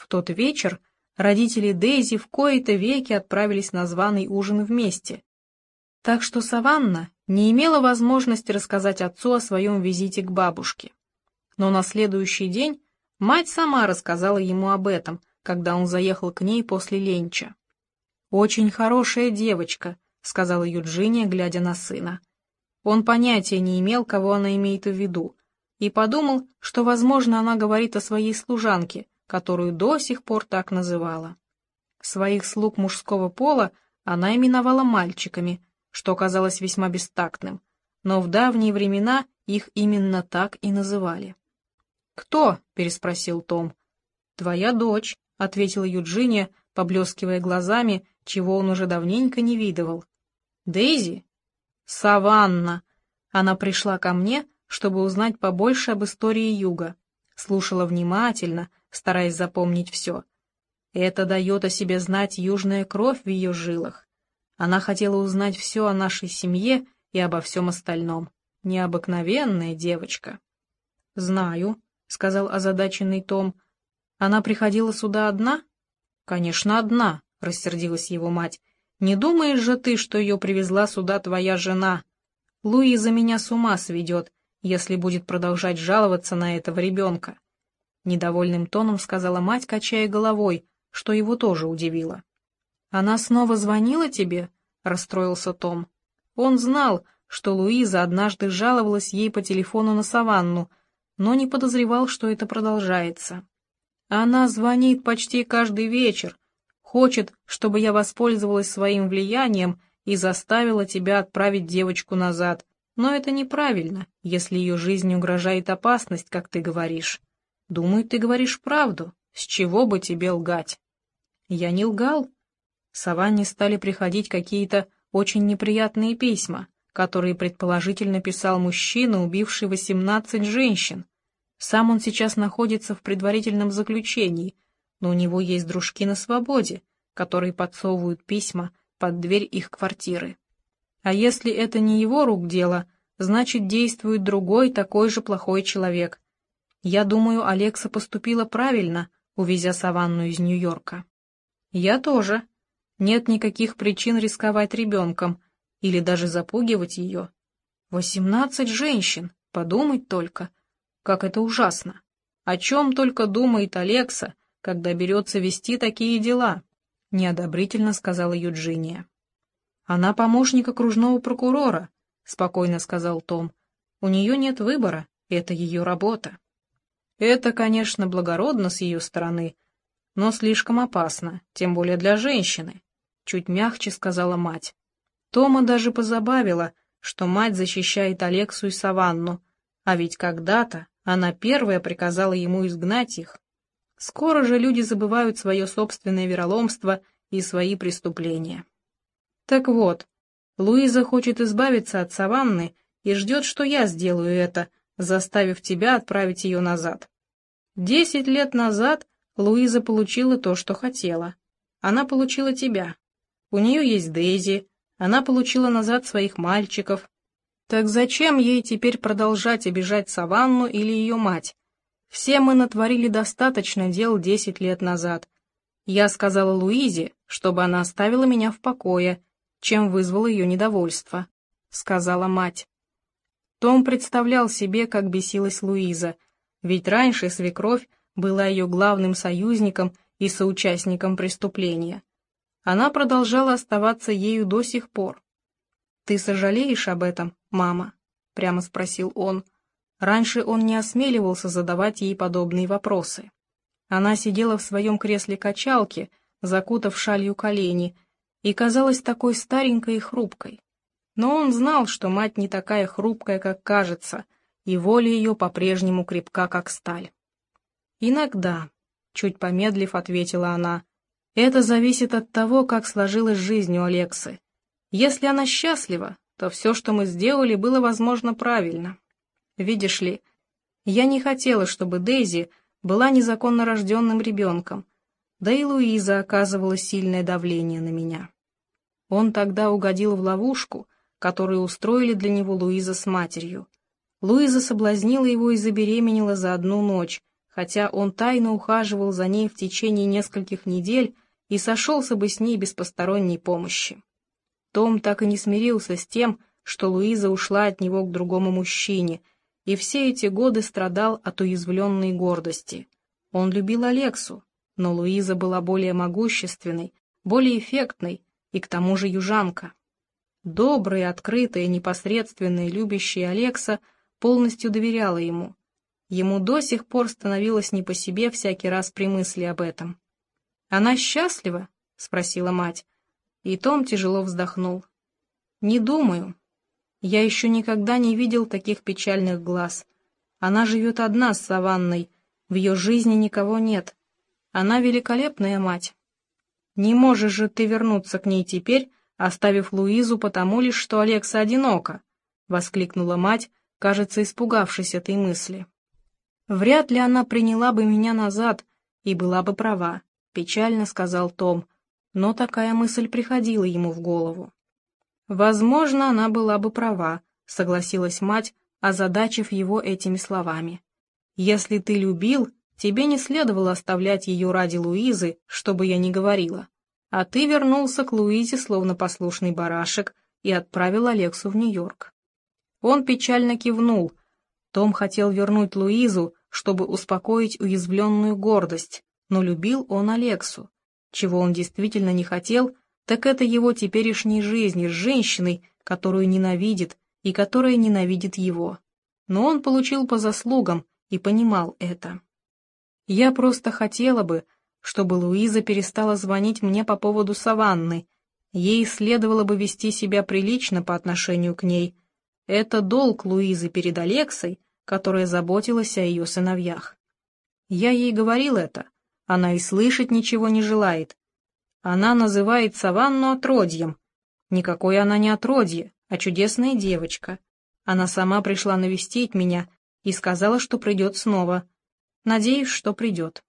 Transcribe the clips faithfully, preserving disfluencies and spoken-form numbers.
В тот вечер родители Дейзи в кои-то веки отправились на званый ужин вместе, так что Саванна не имела возможности рассказать отцу о своем визите к бабушке. Но на следующий день мать сама рассказала ему об этом, когда он заехал к ней после ленча. «Очень хорошая девочка», — сказала Юджиния, глядя на сына. Он понятия не имел, кого она имеет в виду, и подумал, что, возможно, она говорит о своей служанке, которую до сих пор так называла. Своих слуг мужского пола она именовала мальчиками, что казалось весьма бестактным, но в давние времена их именно так и называли. «Кто?» — переспросил Том. «Твоя дочь», — ответила Юджиния, поблескивая глазами, чего он уже давненько не видывал. «Дейзи?» «Саванна. Она пришла ко мне, чтобы узнать побольше об истории Юга. Слушала внимательно, стараясь запомнить все. Это дает о себе знать южная кровь в ее жилах. Она хотела узнать все о нашей семье и обо всем остальном. Необыкновенная девочка». «Знаю», — сказал озадаченный Том. «Она приходила сюда одна?» «Конечно, одна», — рассердилась его мать. «Не думаешь же ты, что ее привезла сюда твоя жена? Луиза меня с ума сведет, если будет продолжать жаловаться на этого ребенка». Недовольным тоном сказала мать, качая головой, что его тоже удивило. «Она снова звонила тебе?» — расстроился Том. Он знал, что Луиза однажды жаловалась ей по телефону на Саванну, но не подозревал, что это продолжается. «Она звонит почти каждый вечер, хочет, чтобы я воспользовалась своим влиянием и заставила тебя отправить девочку назад, но это неправильно, если ее жизни угрожает опасность, как ты говоришь. Думаю, ты говоришь правду, с чего бы тебе лгать?» «Я не лгал». Саванне стали приходить какие-то очень неприятные письма, которые предположительно писал мужчина, убивший восемнадцать женщин. Сам он сейчас находится в предварительном заключении, но у него есть дружки на свободе, которые подсовывают письма под дверь их квартиры. А если это не его рук дело, значит, действует другой такой же плохой человек. Я думаю, Алекса поступила правильно, увезя Саванну из Нью-Йорка. Я тоже. Нет никаких причин рисковать ребенком или даже запугивать ее. Восемнадцать женщин, подумать только. Как это ужасно. О чем только думает Алекса, когда берется вести такие дела, — неодобрительно сказала Юджиния. «Она помощник окружного прокурора», — спокойно сказал Том. «У нее нет выбора, это ее работа». «Это, конечно, благородно с ее стороны, но слишком опасно, тем более для женщины», — чуть мягче сказала мать. Тома даже позабавило, что мать защищает Алексу и Саванну, а ведь когда-то она первая приказала ему изгнать их. Скоро же люди забывают свое собственное вероломство и свои преступления. Так вот, Луиза хочет избавиться от Саванны и ждет, что я сделаю это, заставив тебя отправить ее назад. Десять лет назад Луиза получила то, что хотела. Она получила тебя. У нее есть Дейзи, она получила назад своих мальчиков. Так зачем ей теперь продолжать обижать Саванну или ее мать? Все мы натворили достаточно дел десять лет назад. Я сказала Луизе, чтобы она оставила меня в покое, чем вызвало ее недовольство, — сказала мать. Том представлял себе, как бесилась Луиза, ведь раньше свекровь была ее главным союзником и соучастником преступления. Она продолжала оставаться ею до сих пор. «Ты сожалеешь об этом, мама?» — прямо спросил он. Раньше он не осмеливался задавать ей подобные вопросы. Она сидела в своем кресле-качалке, закутав шалью колени, и казалась такой старенькой и хрупкой. Но он знал, что мать не такая хрупкая, как кажется, и воля ее по-прежнему крепка, как сталь. «Иногда», — чуть помедлив, ответила она, — «это зависит от того, как сложилась жизнь у Алексы. Если она счастлива, то все, что мы сделали, было, возможно, правильно. Видишь ли, я не хотела, чтобы Дейзи была незаконно рожденным ребенком, да и Луиза оказывала сильное давление на меня. Он тогда угодил в ловушку, которую устроили для него Луиза с матерью. Луиза соблазнила его и забеременела за одну ночь, хотя он тайно ухаживал за ней в течение нескольких недель и сошелся бы с ней без посторонней помощи. Том так и не смирился с тем, что Луиза ушла от него к другому мужчине, и все эти годы страдал от уязвленной гордости. Он любил Алексу, но Луиза была более могущественной, более эффектной и к тому же южанка. Добрая, открытая, непосредственная, любящая Алекса полностью доверяла ему. Ему до сих пор становилось не по себе всякий раз при мысли об этом. «Она счастлива?» — спросила мать. И Том тяжело вздохнул. «Не думаю. Я еще никогда не видел таких печальных глаз. Она живет одна с Саванной, в ее жизни никого нет. Она великолепная мать. Не можешь же ты вернуться к ней теперь, оставив Луизу потому лишь, что Алекса одинока», — воскликнула мать, кажется, испугавшись этой мысли. «Вряд ли она приняла бы меня назад и была бы права», — печально сказал Том, но такая мысль приходила ему в голову. «Возможно, она была бы права», — согласилась мать, озадачив его этими словами. «Если ты любил, тебе не следовало оставлять ее ради Луизы, что бы я ни говорила. А ты вернулся к Луизе, словно послушный барашек, и отправил Алексу в Нью-Йорк». Он печально кивнул. Том хотел вернуть Луизу, чтобы успокоить уязвленную гордость, но любил он Алексу. Чего он действительно не хотел, так это его теперешней жизни с женщиной, которую ненавидит и которая ненавидит его. Но он получил по заслугам и понимал это. «Я просто хотела бы, чтобы Луиза перестала звонить мне по поводу Саванны. Ей следовало бы вести себя прилично по отношению к ней. Это долг Луизы перед Алексой, которая заботилась о ее сыновьях. Я ей говорил это, она и слышать ничего не желает. Она называет Саванну отродьем. Никакое она не отродье, а чудесная девочка. Она сама пришла навестить меня и сказала, что придет снова. Надеюсь, что придет».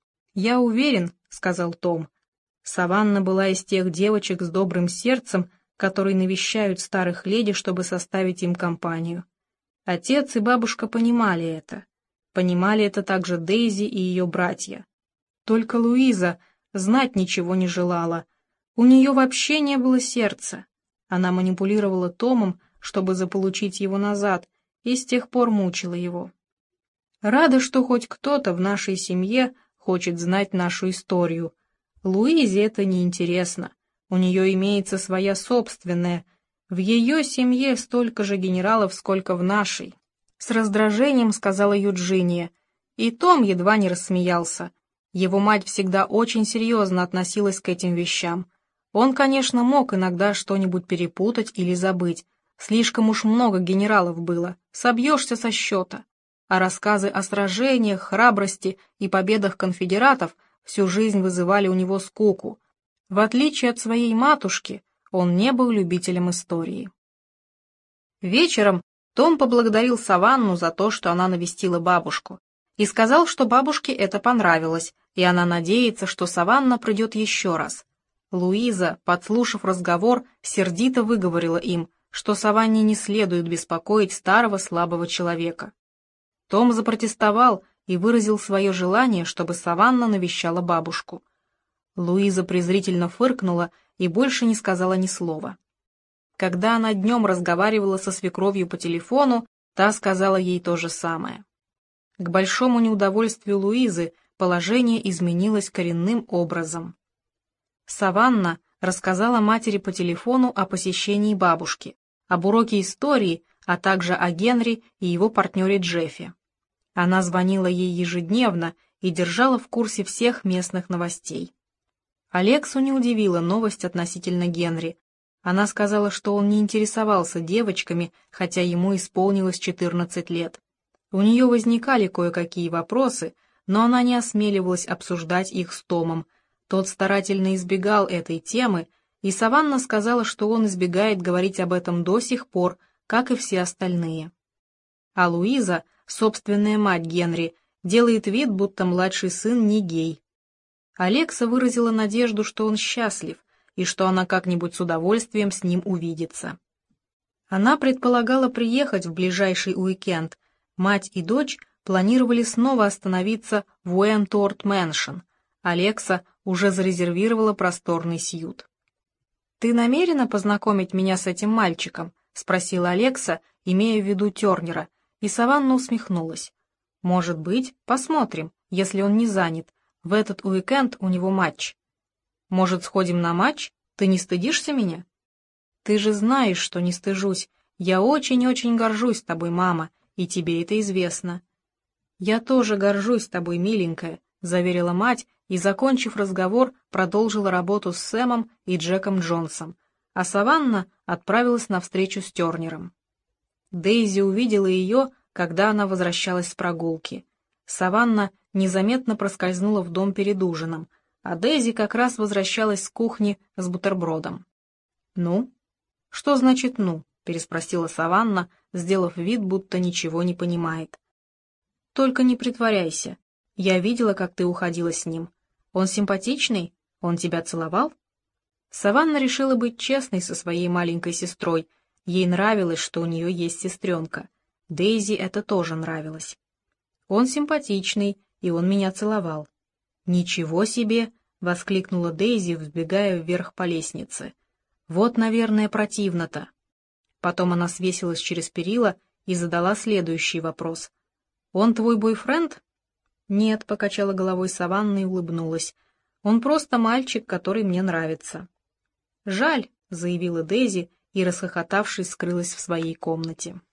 «Я уверен», — сказал Том. Саванна была из тех девочек с добрым сердцем, которые навещают старых леди, чтобы составить им компанию. Отец и бабушка понимали это. Понимали это также Дейзи и ее братья. Только Луиза знать ничего не желала. У нее вообще не было сердца. Она манипулировала Томом, чтобы заполучить его назад, и с тех пор мучила его. «Рада, что хоть кто-то в нашей семье хочет знать нашу историю. Луизе это неинтересно. У нее имеется своя собственная. В ее семье столько же генералов, сколько в нашей», — с раздражением сказала Юджиния. И Том едва не рассмеялся. Его мать всегда очень серьезно относилась к этим вещам. Он, конечно, мог иногда что-нибудь перепутать или забыть. Слишком уж много генералов было, собьешься со счета. А рассказы о сражениях, храбрости и победах конфедератов всю жизнь вызывали у него скуку. В отличие от своей матушки, он не был любителем истории. Вечером Том поблагодарил Саванну за то, что она навестила бабушку, и сказал, что бабушке это понравилось, и она надеется, что Саванна придет еще раз. Луиза, подслушав разговор, сердито выговорила им, что Саванне не следует беспокоить старого слабого человека. Том запротестовал и выразил свое желание, чтобы Саванна навещала бабушку. Луиза презрительно фыркнула и больше не сказала ни слова. Когда она днем разговаривала со свекровью по телефону, та сказала ей то же самое. К большому неудовольствию Луизы положение изменилось коренным образом. Саванна рассказала матери по телефону о посещении бабушки, об уроке истории, а также о Генри и его партнере Джеффе. Она звонила ей ежедневно и держала в курсе всех местных новостей. Алексу не удивила новость относительно Генри. Она сказала, что он не интересовался девочками, хотя ему исполнилось четырнадцать лет. У нее возникали кое-какие вопросы, но она не осмеливалась обсуждать их с Томом. Тот старательно избегал этой темы, и Саванна сказала, что он избегает говорить об этом до сих пор, как и все остальные. А Луиза, собственная мать Генри, делает вид, будто младший сын не гей. Алекса выразила надежду, что он счастлив, и что она как-нибудь с удовольствием с ним увидится. Она предполагала приехать в ближайший уикенд. Мать и дочь планировали снова остановиться в Уэнтуорт Мэншн. Алекса уже зарезервировала просторный сьют. «Ты намерена познакомить меня с этим мальчиком?» — спросила Алекса, имея в виду Тернера, и Саванна усмехнулась. «Может быть, посмотрим, если он не занят. В этот уикенд у него матч. Может, сходим на матч? Ты не стыдишься меня?» «Ты же знаешь, что не стыжусь. Я очень-очень горжусь тобой, мама, и тебе это известно». «Я тоже горжусь тобой, миленькая», — заверила мать, и, закончив разговор, продолжила работу с Сэмом и Джеком Джонсом, а Саванна отправилась на встречу с Тернером. Дейзи увидела ее, когда она возвращалась с прогулки. Саванна незаметно проскользнула в дом перед ужином, а Дейзи как раз возвращалась с кухни с бутербродом. «Ну?» «Что значит «ну»?» — переспросила Саванна, сделав вид, будто ничего не понимает. «Только не притворяйся. Я видела, как ты уходила с ним. Он симпатичный? Он тебя целовал?» Саванна решила быть честной со своей маленькой сестрой. Ей нравилось, что у нее есть сестренка. Дейзи это тоже нравилось. «Он симпатичный, и он меня целовал». «Ничего себе!» — воскликнула Дейзи, взбегая вверх по лестнице. «Вот, наверное, противно-то». Потом она свесилась через перила и задала следующий вопрос. «Он твой бойфренд?» «Нет», — покачала головой Саванна и улыбнулась. «Он просто мальчик, который мне нравится». «Жаль», — заявила Дейзи и, расхохотавшись, скрылась в своей комнате.